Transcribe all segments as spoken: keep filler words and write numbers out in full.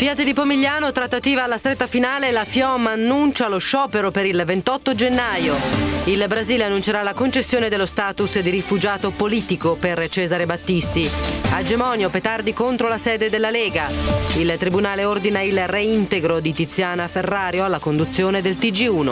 Fiat di Pomigliano, trattativa alla stretta finale, la FIOM annuncia lo sciopero per il ventotto gennaio. Il Brasile annuncerà la concessione dello status di rifugiato politico per Cesare Battisti. A Gemonio, petardi contro la sede della Lega. Il Tribunale ordina il reintegro di Tiziana Ferrario alla conduzione del T G uno.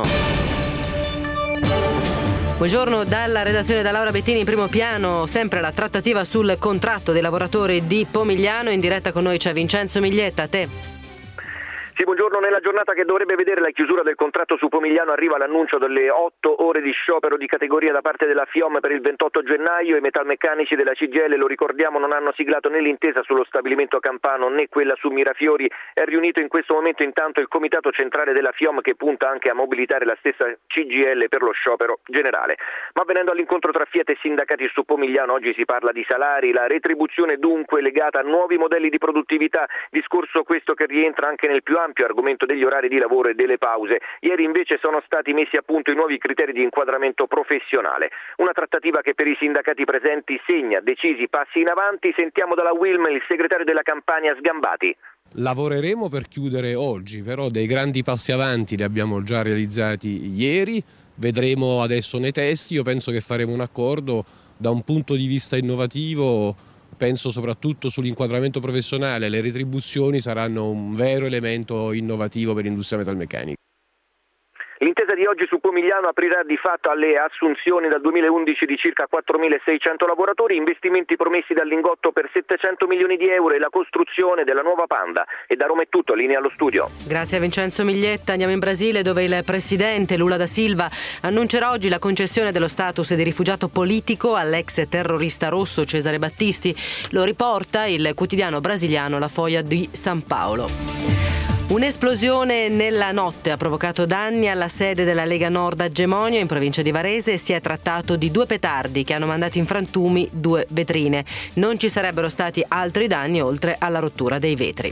Buongiorno dalla redazione da Laura Bettini. In primo piano sempre la trattativa sul contratto dei lavoratori di Pomigliano. In diretta con noi c'è Vincenzo Miglietta. A te. Sì, buongiorno. Nella giornata che dovrebbe vedere la chiusura del contratto su Pomigliano arriva l'annuncio delle otto ore di sciopero di categoria da parte della FIOM per il ventotto gennaio. I metalmeccanici della C G I L, lo ricordiamo, non hanno siglato né l'intesa sullo stabilimento campano né quella su Mirafiori. È riunito in questo momento intanto il comitato centrale della FIOM, che punta anche a mobilitare la stessa C G I L per lo sciopero generale. Ma venendo all'incontro tra Fiat e sindacati su Pomigliano, oggi si parla di salari, la retribuzione dunque legata a nuovi modelli di produttività, discorso questo che rientra anche nel più ampio argomento degli orari di lavoro e delle pause. Ieri invece sono stati messi a punto i nuovi criteri di inquadramento professionale. Una trattativa che per i sindacati presenti segna decisi passi in avanti. Sentiamo dalla Wilm il segretario della Campania Sgambati. Lavoreremo per chiudere oggi, però dei grandi passi avanti li abbiamo già realizzati ieri. Vedremo adesso nei testi. Io penso che faremo un accordo da un punto di vista innovativo. Penso soprattutto sull'inquadramento professionale. Le retribuzioni saranno un vero elemento innovativo per l'industria metalmeccanica. L'intesa di oggi su Pomigliano aprirà di fatto alle assunzioni dal duemilaundici di circa quattromilaseicento lavoratori, investimenti promessi dal Lingotto per settecento milioni di euro e la costruzione della nuova Panda. E da Roma è tutto, linea allo studio. Grazie a Vincenzo Miglietta. Andiamo in Brasile, dove il presidente Lula da Silva annuncerà oggi la concessione dello status di rifugiato politico all'ex terrorista rosso Cesare Battisti. Lo riporta il quotidiano brasiliano La Folha di San Paolo. Un'esplosione nella notte ha provocato danni alla sede della Lega Nord a Gemonio, in provincia di Varese. Si è trattato di due petardi che hanno mandato in frantumi due vetrine. Non ci sarebbero stati altri danni oltre alla rottura dei vetri.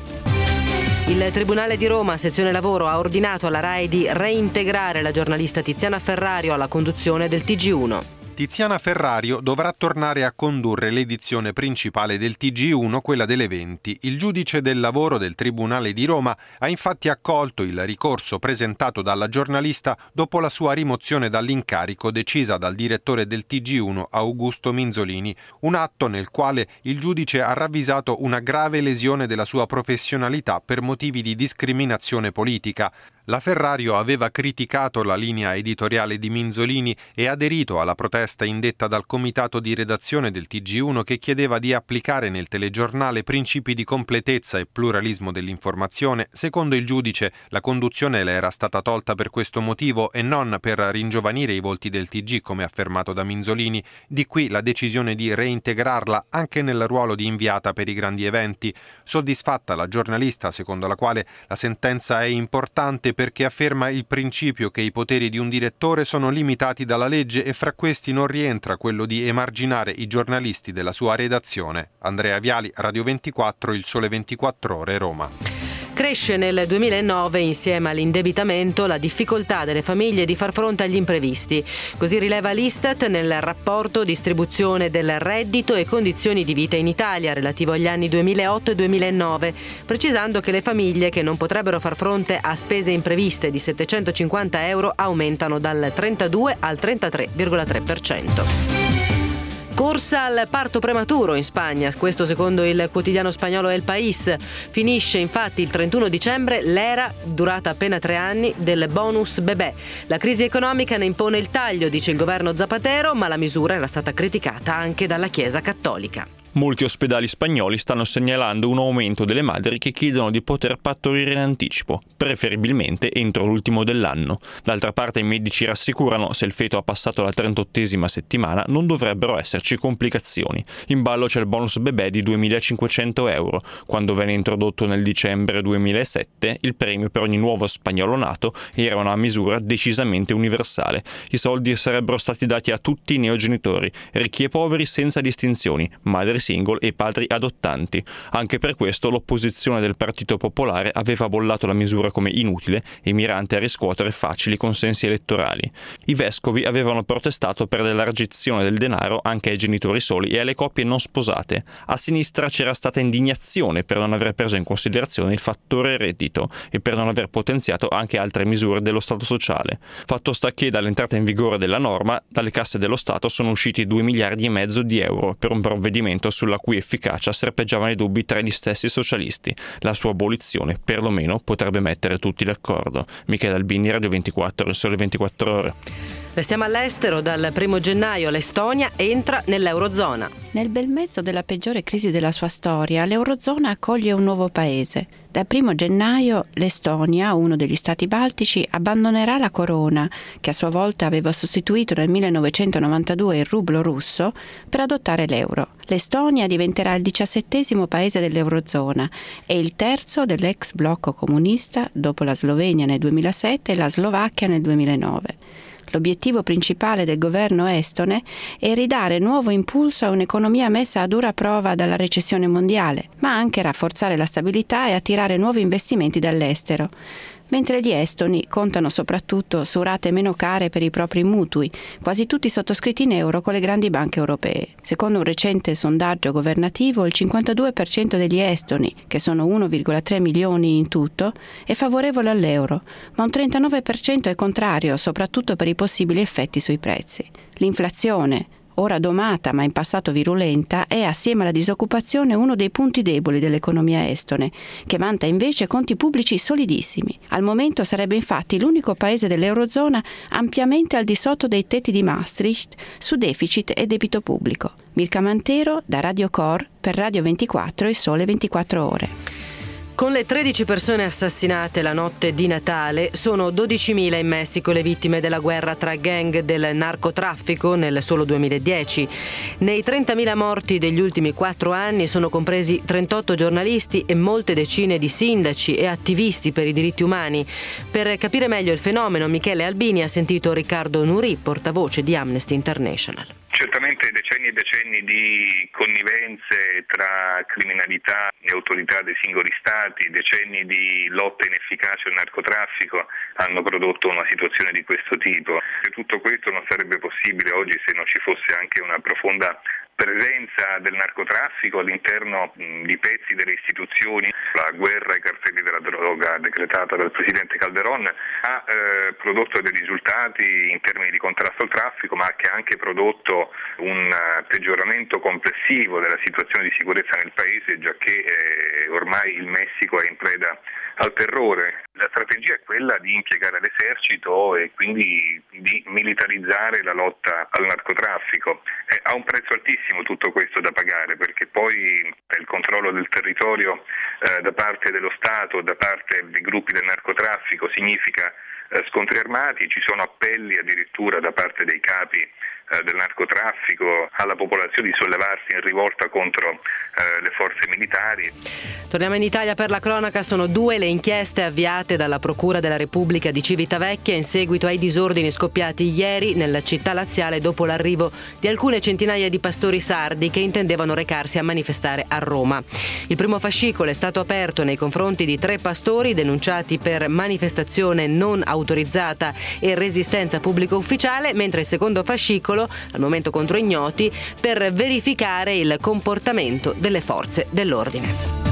Il Tribunale di Roma, sezione lavoro, ha ordinato alla RAI di reintegrare la giornalista Tiziana Ferrario alla conduzione del T G uno. Tiziana Ferrario dovrà tornare a condurre l'edizione principale del T G uno, quella delle venti. Il giudice del lavoro del Tribunale di Roma ha infatti accolto il ricorso presentato dalla giornalista dopo la sua rimozione dall'incarico decisa dal direttore del T G uno, Augusto Minzolini, un atto nel quale il giudice ha ravvisato una grave lesione della sua professionalità per motivi di discriminazione politica. La Ferrario aveva criticato la linea editoriale di Minzolini e aderito alla protesta indetta dal comitato di redazione del T G uno, che chiedeva di applicare nel telegiornale principi di completezza e pluralismo dell'informazione. Secondo il giudice, la conduzione le era stata tolta per questo motivo e non per ringiovanire i volti del T G, come affermato da Minzolini. Di qui la decisione di reintegrarla anche nel ruolo di inviata per i grandi eventi. Soddisfatta la giornalista, secondo la quale la sentenza è importante perché afferma il principio che i poteri di un direttore sono limitati dalla legge e fra questi non rientra quello di emarginare i giornalisti della sua redazione. Andrea Viali, Radio ventiquattro, Il Sole ventiquattro Ore, Roma. Cresce nel duemilanove, insieme all'indebitamento, la difficoltà delle famiglie di far fronte agli imprevisti. Così rileva l'Istat nel rapporto Distribuzione del reddito e condizioni di vita in Italia relativo agli anni duemilaotto e duemilanove, precisando che le famiglie che non potrebbero far fronte a spese impreviste di settecentocinquanta euro aumentano dal trentadue al trentatré virgola tre per cento. Corsa al parto prematuro in Spagna, questo secondo il quotidiano spagnolo El País. Finisce infatti il trentuno dicembre l'era, durata appena tre anni, del bonus bebè. La crisi economica ne impone il taglio, dice il governo Zapatero, ma la misura era stata criticata anche dalla Chiesa Cattolica. Molti ospedali spagnoli stanno segnalando un aumento delle madri che chiedono di poter partorire in anticipo, preferibilmente entro l'ultimo dell'anno. D'altra parte i medici rassicurano: se il feto ha passato la trentottesima settimana non dovrebbero esserci complicazioni. In ballo c'è il bonus bebè di duemilacinquecento euro. Quando venne introdotto nel dicembre duemilasette, il premio per ogni nuovo spagnolo nato era una misura decisamente universale. I soldi sarebbero stati dati a tutti i neogenitori, ricchi e poveri senza distinzioni, madri single e padri adottanti. Anche per questo l'opposizione del Partito Popolare aveva bollato la misura come inutile e mirante a riscuotere facili consensi elettorali. I vescovi avevano protestato per l'elargizione del denaro anche ai genitori soli e alle coppie non sposate. A sinistra c'era stata indignazione per non aver preso in considerazione il fattore reddito e per non aver potenziato anche altre misure dello Stato sociale. Fatto sta che dall'entrata in vigore della norma, dalle casse dello Stato sono usciti due miliardi e mezzo di euro per un provvedimento sulla cui efficacia serpeggiavano i dubbi tra gli stessi socialisti. La sua abolizione, perlomeno, potrebbe mettere tutti d'accordo. Michele Albini, Radio ventiquattro, il Sole ventiquattro Ore. Restiamo all'estero. Dal primo gennaio l'Estonia entra nell'Eurozona. Nel bel mezzo della peggiore crisi della sua storia, l'Eurozona accoglie un nuovo paese. Dal primo gennaio l'Estonia, uno degli stati baltici, abbandonerà la corona, che a sua volta aveva sostituito nel millenovecentonovantadue il rublo russo, per adottare l'euro. L'Estonia diventerà il diciassettesimo paese dell'Eurozona e il terzo dell'ex blocco comunista, dopo la Slovenia nel duemilasette e la Slovacchia nel duemilanove. L'obiettivo principale del governo estone è ridare nuovo impulso a un'economia messa a dura prova dalla recessione mondiale, ma anche rafforzare la stabilità e attirare nuovi investimenti dall'estero. Mentre gli estoni contano soprattutto su rate meno care per i propri mutui, quasi tutti sottoscritti in euro con le grandi banche europee. Secondo un recente sondaggio governativo, il cinquantadue per cento degli estoni, che sono uno virgola tre milioni in tutto, è favorevole all'euro, ma un trentanove per cento è contrario, soprattutto per i possibili effetti sui prezzi. L'inflazione, ora domata ma in passato virulenta, è assieme alla disoccupazione uno dei punti deboli dell'economia estone, che vanta invece conti pubblici solidissimi. Al momento sarebbe infatti l'unico paese dell'Eurozona ampiamente al di sotto dei tetti di Maastricht su deficit e debito pubblico. Mirka Mantero da Radio Cor per Radio ventiquattro e Sole ventiquattro Ore. Con le tredici persone assassinate la notte di Natale, sono dodicimila in Messico le vittime della guerra tra gang del narcotraffico nel solo duemiladieci. Nei trentamila morti degli ultimi quattro anni sono compresi trentotto giornalisti e molte decine di sindaci e attivisti per i diritti umani. Per capire meglio il fenomeno, Michele Albini ha sentito Riccardo Nuri, portavoce di Amnesty International. Certamente decenni e decenni di connivenze tra criminalità e autorità dei singoli stati, decenni di lotta inefficace al narcotraffico hanno prodotto una situazione di questo tipo. E tutto questo non sarebbe possibile oggi se non ci fosse anche una profonda presenza del narcotraffico all'interno di pezzi delle istituzioni. La guerra ai cartelli della droga decretata dal presidente Calderón ha eh, prodotto dei risultati in termini di contrasto al traffico, ma che ha anche prodotto un uh, peggioramento complessivo della situazione di sicurezza nel paese, giacché eh, ormai il Messico è in preda al terrore. La strategia è quella di impiegare l'esercito e quindi di militarizzare la lotta al narcotraffico. Eh, ha un prezzo altissimo tutto questo da pagare, perché poi il controllo del territorio eh, da parte dello Stato, da parte dei gruppi del narcotraffico significa eh, scontri armati, ci sono appelli addirittura da parte dei capi del narcotraffico alla popolazione di sollevarsi in rivolta contro eh, le forze militari. Torniamo in Italia per la cronaca. Sono due le inchieste avviate dalla Procura della Repubblica di Civitavecchia in seguito ai disordini scoppiati ieri nella città laziale dopo l'arrivo di alcune centinaia di pastori sardi che intendevano recarsi a manifestare a Roma. Il primo fascicolo è stato aperto nei confronti di tre pastori denunciati per manifestazione non autorizzata e resistenza pubblico ufficiale, mentre il secondo fascicolo al momento contro ignoti, per verificare il comportamento delle forze dell'ordine.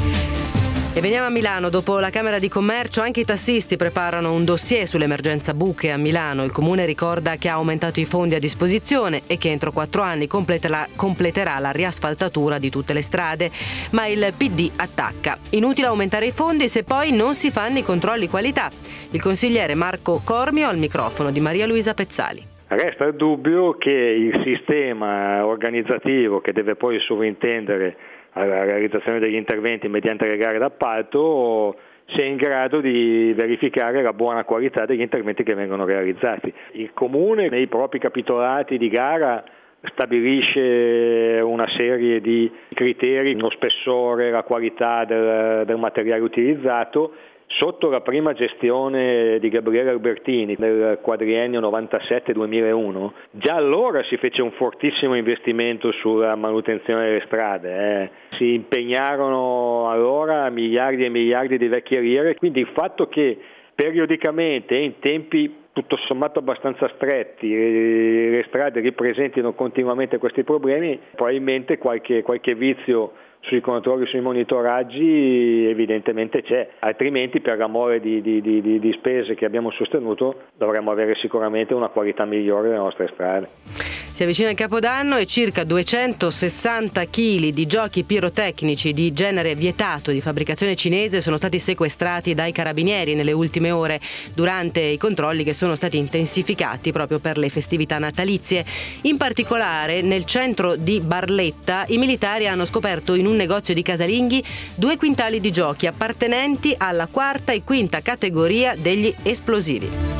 E veniamo a Milano. Dopo la Camera di Commercio anche i tassisti preparano un dossier sull'emergenza buche a Milano. Il comune ricorda che ha aumentato i fondi a disposizione e che entro quattro anni completerà, completerà la riasfaltatura di tutte le strade, ma il P D attacca. Inutile aumentare i fondi se poi non si fanno i controlli qualità. Il consigliere Marco Cormio al microfono di Maria Luisa Pezzali. Resta il dubbio che il sistema organizzativo che deve poi sovrintendere alla realizzazione degli interventi mediante le gare d'appalto sia in grado di verificare la buona qualità degli interventi che vengono realizzati. Il Comune nei propri capitolati di gara stabilisce una serie di criteri, lo spessore, la qualità del, del materiale utilizzato. Sotto la prima gestione di Gabriele Albertini nel quadriennio novantasette duemilauno, già allora si fece un fortissimo investimento sulla manutenzione delle strade. Eh. Si impegnarono allora miliardi e miliardi di vecchie lire, quindi il fatto che periodicamente in tempi tutto sommato abbastanza stretti le strade ripresentino continuamente questi problemi, probabilmente qualche, qualche vizio sui controlli, sui monitoraggi evidentemente c'è, altrimenti per l'amore di, di, di, di spese che abbiamo sostenuto dovremmo avere sicuramente una qualità migliore delle nostre strade. Si avvicina il Capodanno e circa duecentosessanta chili di giochi pirotecnici di genere vietato di fabbricazione cinese sono stati sequestrati dai carabinieri nelle ultime ore durante i controlli che sono stati intensificati proprio per le festività natalizie. In particolare nel centro di Barletta i militari hanno scoperto in un negozio di casalinghi due quintali di giochi appartenenti alla quarta e quinta categoria degli esplosivi.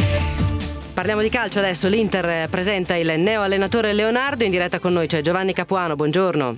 Parliamo di calcio adesso, l'Inter presenta il neo allenatore Leonardo, in diretta con noi c'è Giovanni Capuano, buongiorno.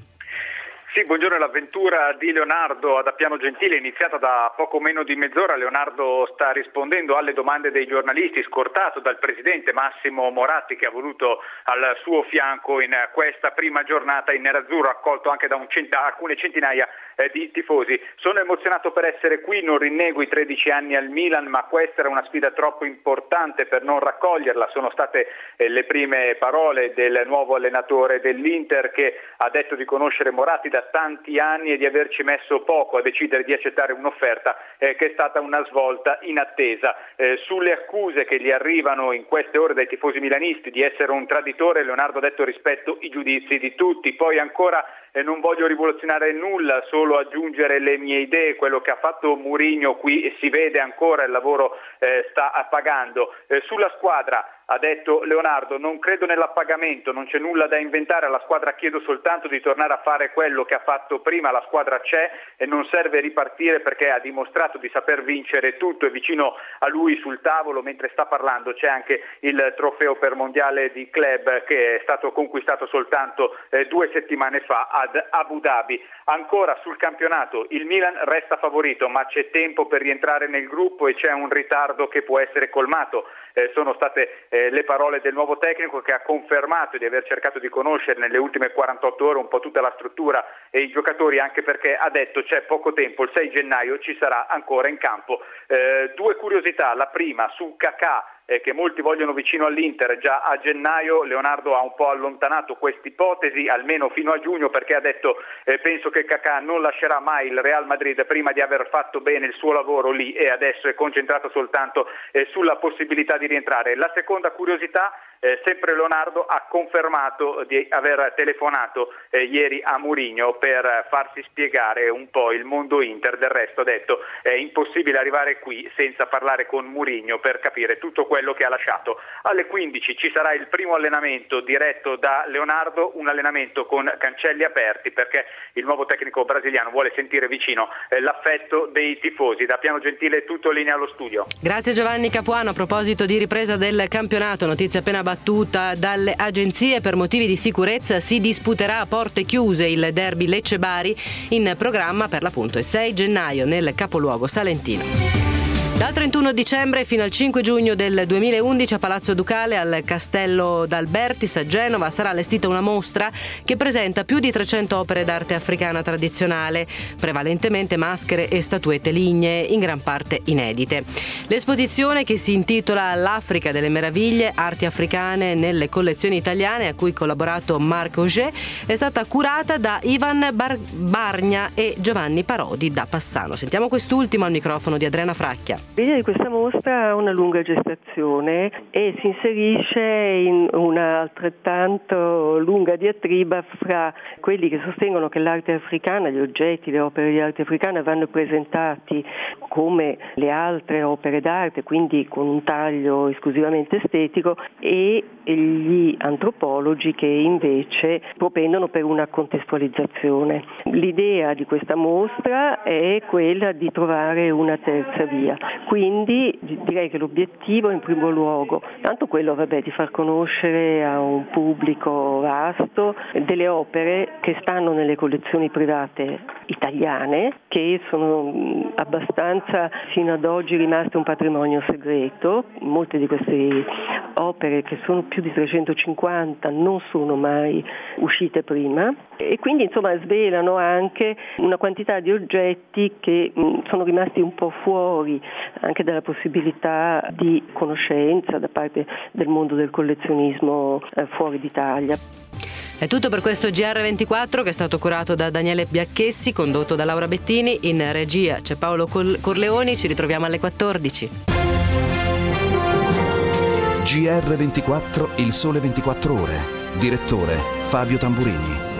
Sì, buongiorno. L'avventura di Leonardo ad Appiano Gentile è iniziata da poco meno di mezz'ora. Leonardo sta rispondendo alle domande dei giornalisti, scortato dal presidente Massimo Moratti, che ha voluto al suo fianco in questa prima giornata in nerazzurro, accolto anche da un cent- alcune centinaia eh, di tifosi. Sono emozionato per essere qui, non rinnego i tredici anni al Milan, ma questa era una sfida troppo importante per non raccoglierla. Sono state eh, le prime parole del nuovo allenatore dell'Inter, che ha detto di conoscere Moratti da tanti anni e di averci messo poco a decidere di accettare un'offerta eh, che è stata una svolta inattesa. Eh, sulle accuse che gli arrivano in queste ore dai tifosi milanisti di essere un traditore, Leonardo ha detto rispetto i giudizi di tutti. Poi ancora eh, non voglio rivoluzionare nulla, solo aggiungere le mie idee. Quello che ha fatto Mourinho qui si vede ancora, il lavoro eh, sta pagando. Eh, sulla squadra ha detto Leonardo, non credo nell'appagamento, non c'è nulla da inventare, alla squadra chiedo soltanto di tornare a fare quello che ha fatto prima, la squadra c'è e non serve ripartire perché ha dimostrato di saper vincere tutto. È vicino a lui sul tavolo, mentre sta parlando c'è anche il trofeo per mondiale di club che è stato conquistato soltanto eh, due settimane fa ad Abu Dhabi. Ancora sul campionato, il Milan resta favorito, ma c'è tempo per rientrare nel gruppo e c'è un ritardo che può essere colmato. Eh, sono state eh, le parole del nuovo tecnico, che ha confermato di aver cercato di conoscere nelle ultime quarantotto ore un po' tutta la struttura e i giocatori, anche perché ha detto c'è poco tempo, il sei gennaio ci sarà ancora in campo. Eh, due curiosità, la prima su Kakà, eh, che molti vogliono vicino all'Inter già a gennaio. Leonardo ha un po' allontanato questa ipotesi almeno fino a giugno, perché ha detto eh, penso che Kakà non lascerà mai il Real Madrid prima di aver fatto bene il suo lavoro lì e adesso è concentrato soltanto eh, sulla possibilità di rientrare. La seconda curiosità, Eh, sempre Leonardo ha confermato di aver telefonato eh, ieri a Mourinho per farsi spiegare un po' il mondo Inter. Del resto ha detto è impossibile arrivare qui senza parlare con Mourinho per capire tutto quello che ha lasciato. Alle quindici ci sarà il primo allenamento diretto da Leonardo, un allenamento con cancelli aperti perché il nuovo tecnico brasiliano vuole sentire vicino eh, l'affetto dei tifosi. Da Appiano Gentile tutto linea allo studio. Grazie Giovanni Capuano. A proposito di ripresa del campionato, notizia appena battuta dalle agenzie, per motivi di sicurezza si disputerà a porte chiuse il derby Lecce-Bari, in programma per l'appunto il sei gennaio nel capoluogo salentino. Dal trentuno dicembre fino al cinque giugno del duemilaundici a Palazzo Ducale al Castello d'Albertis a Genova sarà allestita una mostra che presenta più di trecento opere d'arte africana tradizionale, prevalentemente maschere e statuette lignee, in gran parte inedite. L'esposizione, che si intitola L'Africa delle meraviglie, arti africane nelle collezioni italiane, a cui ha collaborato Marc Auger, è stata curata da Ivan Bar- Bargna e Giovanni Parodi da Passano. Sentiamo quest'ultimo al microfono di Adriana Fracchia. L'idea di questa mostra ha una lunga gestazione e si inserisce in una altrettanto lunga diatriba fra quelli che sostengono che l'arte africana, gli oggetti, le opere di arte africana vanno presentati come le altre opere d'arte, quindi con un taglio esclusivamente estetico, e e gli antropologi che invece propendono per una contestualizzazione. L'idea di questa mostra è quella di trovare una terza via, quindi direi che l'obiettivo in primo luogo, tanto quello vabbè, di far conoscere a un pubblico vasto delle opere che stanno nelle collezioni private italiane, che sono abbastanza fino ad oggi rimaste un patrimonio segreto. Molte di queste opere, che sono più di trecentocinquanta, non sono mai uscite prima e quindi insomma svelano anche una quantità di oggetti che mh, sono rimasti un po' fuori anche dalla possibilità di conoscenza da parte del mondo del collezionismo eh, fuori d'Italia. È tutto per questo G R ventiquattro, che è stato curato da Daniele Biacchessi, condotto da Laura Bettini, in regia c'è Paolo Corleoni. Ci ritroviamo alle quattordici. G R ventiquattro, il sole ventiquattro ore. Direttore Fabio Tamburini.